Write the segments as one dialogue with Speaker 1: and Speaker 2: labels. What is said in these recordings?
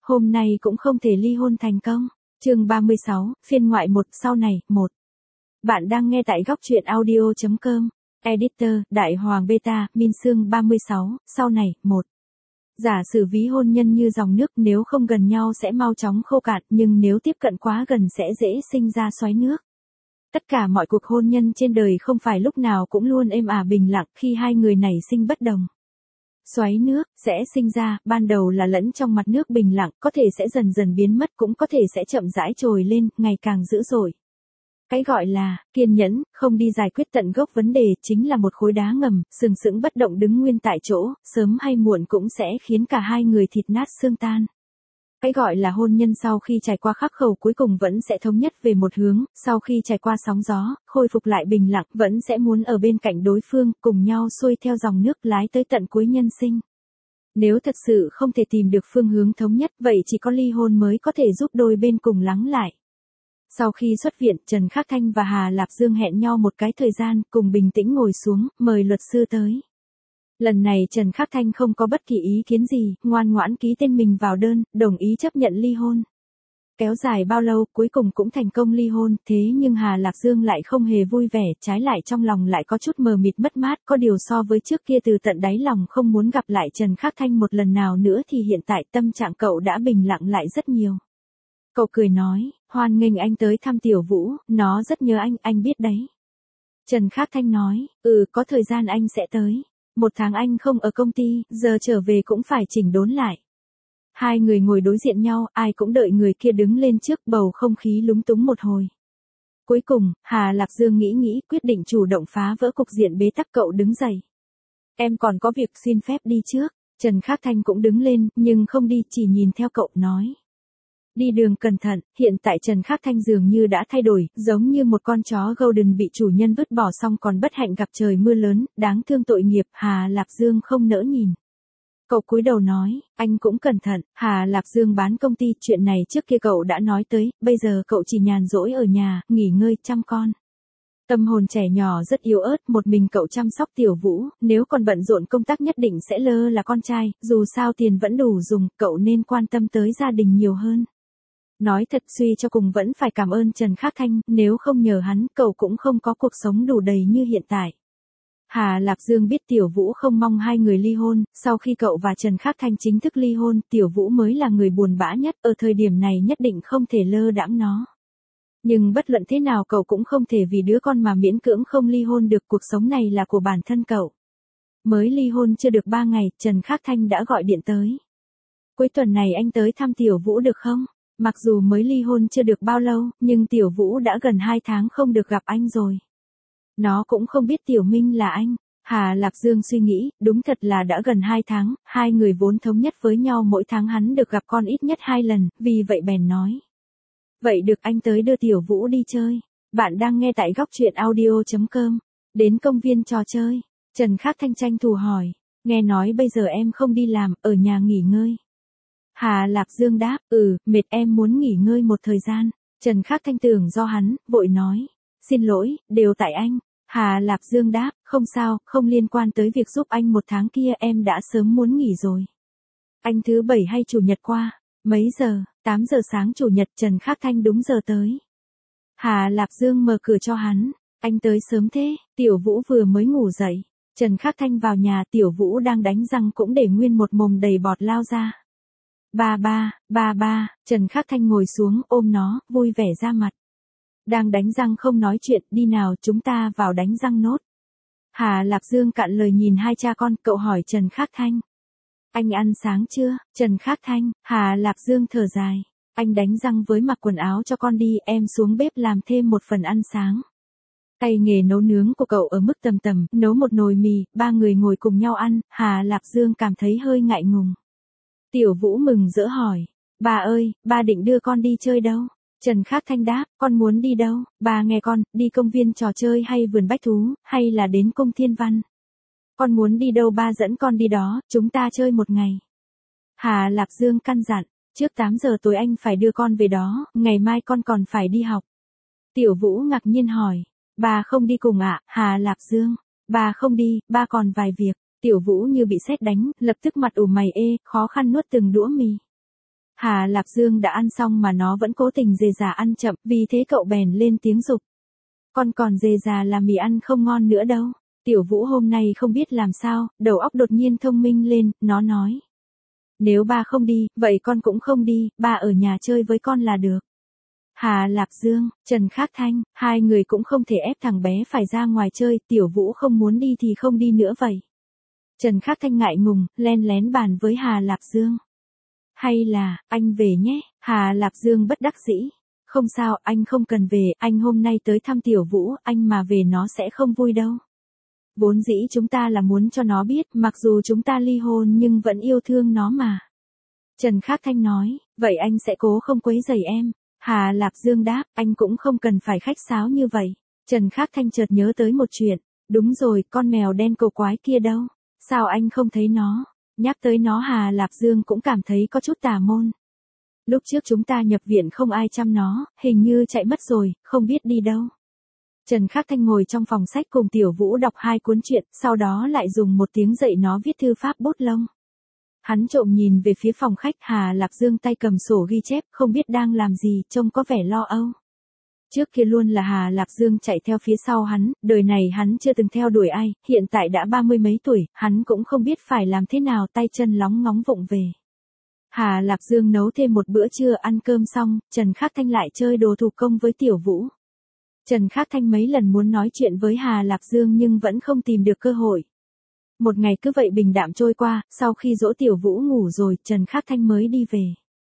Speaker 1: hôm nay cũng không thể ly hôn thành công. Chương 36, phiên ngoại 1 sau này, 1. Bạn đang nghe tại góc truyện audio.com. Editor, Đại Hoàng Beta, Min Sương 36, sau này, 1. Giả sử ví hôn nhân như dòng nước, nếu không gần nhau sẽ mau chóng khô cạn, nhưng nếu tiếp cận quá gần sẽ dễ sinh ra xoáy nước. Tất cả mọi cuộc hôn nhân trên đời không phải lúc nào cũng luôn êm ả bình lặng khi hai người nảy sinh bất đồng. Xoáy nước sẽ sinh ra, ban đầu là lẫn trong mặt nước bình lặng, có thể sẽ dần dần biến mất, cũng có thể sẽ chậm rãi trồi lên, ngày càng dữ dội. Cái gọi là kiên nhẫn, không đi giải quyết tận gốc vấn đề, chính là một khối đá ngầm, sừng sững bất động đứng nguyên tại chỗ, sớm hay muộn cũng sẽ khiến cả hai người thịt nát xương tan. Cái gọi là hôn nhân sau khi trải qua khắc khẩu cuối cùng vẫn sẽ thống nhất về một hướng, sau khi trải qua sóng gió, khôi phục lại bình lặng, vẫn sẽ muốn ở bên cạnh đối phương, cùng nhau xuôi theo dòng nước lái tới tận cuối nhân sinh. Nếu thật sự không thể tìm được phương hướng thống nhất, vậy chỉ có ly hôn mới có thể giúp đôi bên cùng lắng lại. Sau khi xuất viện, Trần Khắc Thanh và Hà Lạp Dương hẹn nhau một cái thời gian, cùng bình tĩnh ngồi xuống, mời luật sư tới. Lần này Trần Khắc Thanh không có bất kỳ ý kiến gì, ngoan ngoãn ký tên mình vào đơn, đồng ý chấp nhận ly hôn. Kéo dài bao lâu, cuối cùng cũng thành công ly hôn, thế nhưng Hà Lạp Dương lại không hề vui vẻ, trái lại trong lòng lại có chút mờ mịt mất mát, có điều so với trước kia từ tận đáy lòng không muốn gặp lại Trần Khắc Thanh một lần nào nữa thì hiện tại tâm trạng cậu đã bình lặng lại rất nhiều. Cậu cười nói, hoan nghênh anh tới thăm Tiểu Vũ, nó rất nhớ anh biết đấy. Trần Khắc Thanh nói, có thời gian anh sẽ tới. 1 tháng anh không ở công ty, giờ trở về cũng phải chỉnh đốn lại. Hai người ngồi đối diện nhau, ai cũng đợi người kia đứng lên trước, bầu không khí lúng túng một hồi. Cuối cùng, Hà Lạp Dương nghĩ, quyết định chủ động phá vỡ cục diện bế tắc. Cậu đứng dậy. Em còn có việc, xin phép đi trước. Trần Khắc Thanh cũng đứng lên, nhưng không đi, chỉ nhìn theo cậu, nói. Đi đường cẩn thận. Hiện tại Trần Khắc Thanh dường như đã thay đổi, giống như một con chó golden bị chủ nhân vứt bỏ xong còn bất hạnh gặp trời mưa lớn, đáng thương tội nghiệp. Hà Lạp Dương không nỡ nhìn. Cậu cúi đầu nói, anh cũng cẩn thận. Hà Lạp Dương bán công ty, chuyện này trước kia cậu đã nói tới, bây giờ cậu chỉ nhàn rỗi ở nhà, nghỉ ngơi chăm con. Tâm hồn trẻ nhỏ rất yếu ớt, một mình cậu chăm sóc Tiểu Vũ, nếu còn bận rộn công tác nhất định sẽ lơ là con trai, dù sao tiền vẫn đủ dùng, cậu nên quan tâm tới gia đình nhiều hơn. Nói thật, suy cho cùng vẫn phải cảm ơn Trần Khắc Thanh, nếu không nhờ hắn, cậu cũng không có cuộc sống đủ đầy như hiện tại. Hà Lạp Dương biết Tiểu Vũ không mong hai người ly hôn, sau khi cậu và Trần Khắc Thanh chính thức ly hôn, Tiểu Vũ mới là người buồn bã nhất, ở thời điểm này nhất định không thể lơ đãng nó. Nhưng bất luận thế nào cậu cũng không thể vì đứa con mà miễn cưỡng không ly hôn được, cuộc sống này là của bản thân cậu. Mới ly hôn chưa được 3 ngày, Trần Khắc Thanh đã gọi điện tới. Cuối tuần này anh tới thăm Tiểu Vũ được không? Mặc dù mới ly hôn chưa được bao lâu, nhưng Tiểu Vũ đã gần 2 tháng không được gặp anh rồi. Nó cũng không biết Tiểu Minh là anh. Hà Lạp Dương suy nghĩ, đúng thật là đã gần 2 tháng, hai người vốn thống nhất với nhau mỗi tháng hắn được gặp con ít nhất 2 lần, vì vậy bèn nói. Vậy được, anh tới đưa Tiểu Vũ đi chơi. Bạn đang nghe tại góc truyện audio.com. Đến công viên trò chơi. Trần Khắc Thanh tranh thủ hỏi. Nghe nói bây giờ em không đi làm, ở nhà nghỉ ngơi. Hà Lạp Dương đáp, mệt, em muốn nghỉ ngơi một thời gian. Trần Khắc Thanh tưởng do hắn, vội nói. Xin lỗi, đều tại anh. Hà Lạp Dương đáp, không sao, không liên quan tới việc giúp anh 1 tháng kia, em đã sớm muốn nghỉ rồi. Anh thứ 7 hay chủ nhật qua? Mấy giờ? 8 giờ sáng chủ nhật. Trần Khắc Thanh đúng giờ tới. Hà Lạp Dương mở cửa cho hắn. Anh tới sớm thế, Tiểu Vũ vừa mới ngủ dậy. Trần Khắc Thanh vào nhà, Tiểu Vũ đang đánh răng cũng để nguyên một mồm đầy bọt lao ra. Ba, Trần Khắc Thanh ngồi xuống ôm nó, vui vẻ ra mặt. Đang đánh răng không nói chuyện, đi nào chúng ta vào đánh răng nốt. Hà Lạp Dương cạn lời nhìn hai cha con, cậu hỏi Trần Khắc Thanh. Anh ăn sáng chưa? Trần Khắc Thanh, Hà Lạp Dương thở dài. Anh đánh răng với mặc quần áo cho con đi, em xuống bếp làm thêm một phần ăn sáng. Tay nghề nấu nướng của cậu ở mức tầm, nấu một nồi mì, 3 người ngồi cùng nhau ăn, Hà Lạp Dương cảm thấy hơi ngại ngùng. Tiểu Vũ mừng rỡ hỏi, bà ơi, ba định đưa con đi chơi đâu? Trần Khắc Thanh đáp, con muốn đi đâu? Bà nghe con, đi công viên trò chơi hay vườn bách thú, hay là đến cung Thiên Văn? Con muốn đi đâu ba dẫn con đi đó, chúng ta chơi một ngày. Hà Lạp Dương căn dặn, trước 8 giờ tối anh phải đưa con về đó, ngày mai con còn phải đi học. Tiểu Vũ ngạc nhiên hỏi, bà không đi cùng ạ? Hà Lạp Dương, bà không đi, ba còn vài việc. Tiểu Vũ như bị sét đánh, lập tức mặt ủ mày khó khăn nuốt từng đũa mì. Hà Lạp Dương đã ăn xong mà nó vẫn cố tình dề già ăn chậm, vì thế cậu bèn lên tiếng giục. Con còn dề già là mì ăn không ngon nữa đâu. Tiểu Vũ hôm nay không biết làm sao, đầu óc đột nhiên thông minh lên, nó nói. Nếu ba không đi, vậy con cũng không đi, ba ở nhà chơi với con là được. Hà Lạp Dương, Trần Khắc Thanh, hai người cũng không thể ép thằng bé phải ra ngoài chơi, Tiểu Vũ không muốn đi thì không đi nữa vậy. Trần Khắc Thanh ngại ngùng, len lén bàn với Hà Lạp Dương. Hay là, anh về nhé, Hà Lạp Dương bất đắc dĩ. Không sao, anh không cần về, anh hôm nay tới thăm Tiểu Vũ, anh mà về nó sẽ không vui đâu. Vốn dĩ chúng ta là muốn cho nó biết, mặc dù chúng ta ly hôn nhưng vẫn yêu thương nó mà. Trần Khắc Thanh nói, vậy anh sẽ cố không quấy rầy em. Hà Lạp Dương đáp, anh cũng không cần phải khách sáo như vậy. Trần Khắc Thanh chợt nhớ tới một chuyện. Đúng rồi, con mèo đen cầu quái kia đâu? Sao anh không thấy nó? Nhắc tới nó Hà Lạp Dương cũng cảm thấy có chút tà môn. Lúc trước chúng ta nhập viện không ai chăm nó, hình như chạy mất rồi, không biết đi đâu. Trần Khắc Thanh ngồi trong phòng sách cùng Tiểu Vũ đọc 2 cuốn truyện, sau đó lại dùng một tiếng dạy nó viết thư pháp bút lông. Hắn trộm nhìn về phía phòng khách, Hà Lạp Dương tay cầm sổ ghi chép, không biết đang làm gì, trông có vẻ lo âu. Trước kia luôn là Hà Lạp Dương chạy theo phía sau hắn, đời này hắn chưa từng theo đuổi ai, hiện tại đã 30 mấy tuổi, hắn cũng không biết phải làm thế nào, tay chân lóng ngóng vụng về. Hà Lạp Dương nấu thêm một bữa trưa, ăn cơm xong, Trần Khắc Thanh lại chơi đồ thủ công với Tiểu Vũ. Trần Khắc Thanh mấy lần muốn nói chuyện với Hà Lạp Dương nhưng vẫn không tìm được cơ hội. Một ngày cứ vậy bình đạm trôi qua, sau khi dỗ Tiểu Vũ ngủ rồi, Trần Khắc Thanh mới đi về.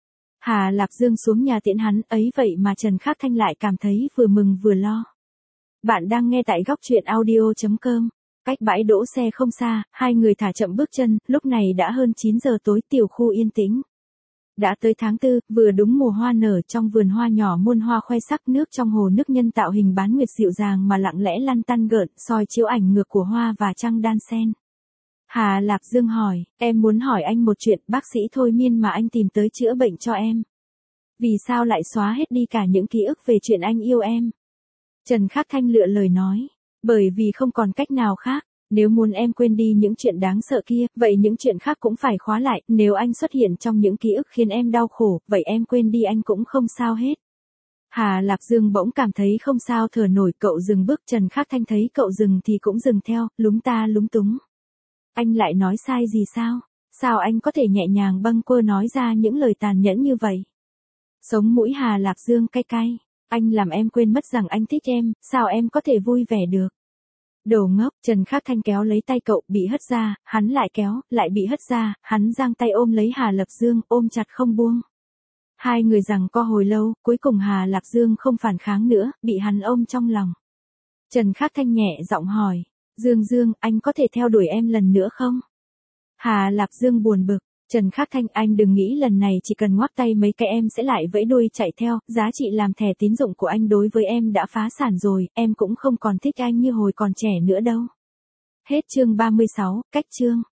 Speaker 1: Hà Lạp Dương xuống nhà tiễn hắn, ấy vậy mà Trần Khắc Thanh lại cảm thấy vừa mừng vừa lo. Bạn đang nghe tại góc truyện audio.com. Cách bãi đỗ xe không xa, hai người thả chậm bước chân, lúc này đã hơn 9 giờ tối, tiểu khu yên tĩnh. Đã tới tháng 4, vừa đúng mùa hoa nở, trong vườn hoa nhỏ muôn hoa khoe sắc, nước trong hồ nước nhân tạo hình bán nguyệt dịu dàng mà lặng lẽ lăn tăn gợn, soi chiếu ảnh ngược của hoa và trăng đan xen. Hà Lạp Dương hỏi, em muốn hỏi anh một chuyện, bác sĩ thôi miên mà anh tìm tới chữa bệnh cho em. Vì sao lại xóa hết đi cả những ký ức về chuyện anh yêu em? Trần Khắc Thanh lựa lời nói, bởi vì không còn cách nào khác. Nếu muốn em quên đi những chuyện đáng sợ kia, vậy những chuyện khác cũng phải khóa lại, nếu anh xuất hiện trong những ký ức khiến em đau khổ, vậy em quên đi anh cũng không sao hết. Hà Lạp Dương bỗng cảm thấy không sao thở nổi, cậu dừng bước, Trần Khắc Thanh thấy cậu dừng thì cũng dừng theo, lúng ta lúng túng. Anh lại nói sai gì sao? Sao anh có thể nhẹ nhàng bâng quơ nói ra những lời tàn nhẫn như vậy? Sống mũi Hà Lạp Dương cay cay, anh làm em quên mất rằng anh thích em, sao em có thể vui vẻ được? Đồ ngốc, Trần Khắc Thanh kéo lấy tay cậu, bị hất ra, hắn lại kéo, lại bị hất ra, hắn giang tay ôm lấy Hà Lạp Dương, ôm chặt không buông. Hai người giằng co hồi lâu, cuối cùng Hà Lạp Dương không phản kháng nữa, bị hắn ôm trong lòng. Trần Khắc Thanh nhẹ giọng hỏi, Dương, anh có thể theo đuổi em lần nữa không? Hà Lạp Dương buồn bực, Trần Khắc Thanh, anh đừng nghĩ lần này chỉ cần ngoắc tay mấy cái em sẽ lại vẫy đuôi chạy theo, giá trị làm thẻ tín dụng của anh đối với em đã phá sản rồi, em cũng không còn thích anh như hồi còn trẻ nữa đâu. Hết chương 36, cách chương.